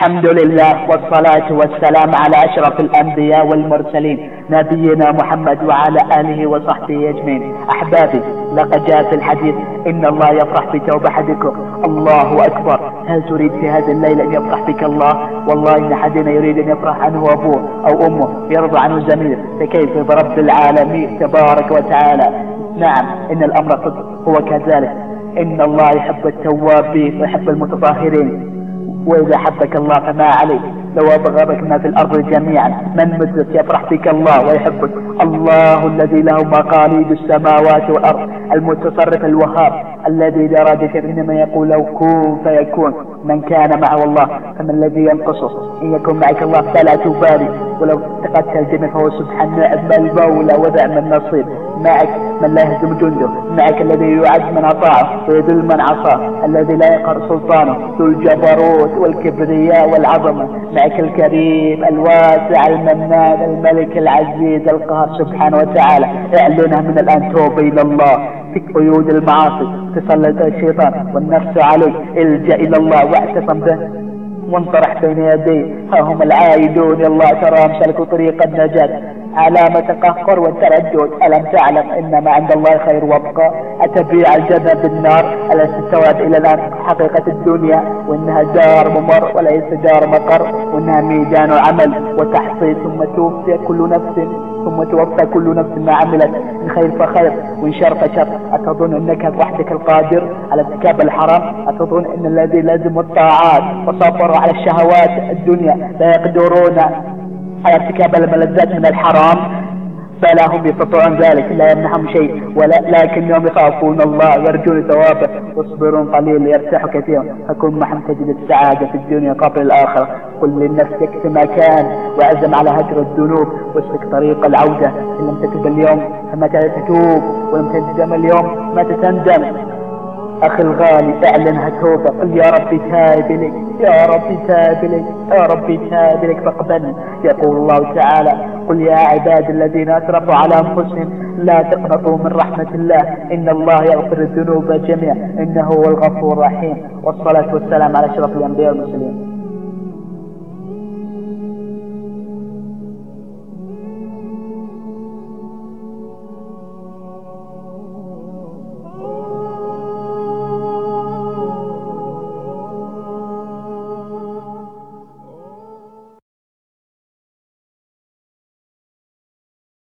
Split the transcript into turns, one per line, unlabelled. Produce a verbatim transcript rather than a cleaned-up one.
الحمد لله والصلاة والسلام على أشرف الأنبياء والمرسلين نبينا محمد وعلى آله وصحبه أجمعين. أحبابي، لقد جاء في الحديث إن الله يفرح بتوبة أحدكم. الله أكبر. هل تريد في هذا الليل أن يفرح بك الله؟ والله إن أحدنا يريد أن يفرح عنه أبوه أو أمه، يرضى عنه زميله، فكيف برب العالمين تبارك وتعالى؟ نعم، إن الأمر صدق هو كذلك. إن الله يحب التوابين ويحب المتطهرين، وإذا حبك الله فما عليك لو أبغضك ما في الأرض جميعا. من مثلك يفرح بك الله ويحبك؟ الله الذي له مقاليد السماوات والأرض، المتصرف الوهاب، الذي إذا أراد شيئا إنما يقول له كن فيكون. من كان معه الله فما الذي ينقصه؟ إن يكن معك الله فلا تبالي، ولو تقتل الجميع فهو سبحان نعم المولى ونعم النصير. معك من لا يهزم جنده، معك الذي يعز من أطاعه ويذل من عصاه، الذي لا يقهر سلطانه، ذو الجبروت والكبرياء والعظمة. معك الكريم الواسع المنان الملك العزيز القهار سبحانه وتعالى. اعلنها من الآن توبة إلى الله، فك قيود المعاصي، تسلط الشيطان والنفس عليه، الجأ إلى الله واعتصم به وانطرح بين يديه. ها هم العائدون يا الله تراهم سلكوا طريق النجاة علامة تقهقر والتردد. ألم تعلم إن ما عند الله خير وابقى؟ أتبيع الجنة بالنار؟ ألا تستوعب إلى الآن حقيقة الدنيا وإنها دار ممر وليس دار مقر، وإنها ميدان عمل وتحصيل، ثم توفي كل نفس ثم توفى كل نفس ما عملت، إن خير فخير وإن شر فشر. أتظن أنك وحدك القادر على ارتكاب الحرام؟ أتظن أن الذي لازم الطاعات وصبروا على الشهوات الدنيا لا يقدرون على ارتكاب الملذات من الحرام؟ فلا هم يستطيعون ذلك، لا يمنعهم شيء، ولكنهم يخافون الله ويرجون ثوابه، يصبرون قليل يرتاح كثيرا. فكن معهم تجد السعادة في الدنيا قبل الآخرة. قل للنفس اكف ما كان وعزم على هجر الذنوب واسلك طريق العودة. إن لم تتب اليوم فمتى تتوب؟ ولم تندم اليوم متى تندم؟ أخي الغالي، اعلنها توبة. قل يا ربي تائب لك، يا ربي تائب لك، يا ربي تائب لك فاقبلني. يقول الله تعالى: قل يا عباد الذين أسرفوا على أنفسهم لا تقنطوا من رحمة الله إن الله يغفر الذنوب جميعا إنه هو الغفور الرحيم. والصلاة والسلام على أشرف الأنبياء والمرسلين.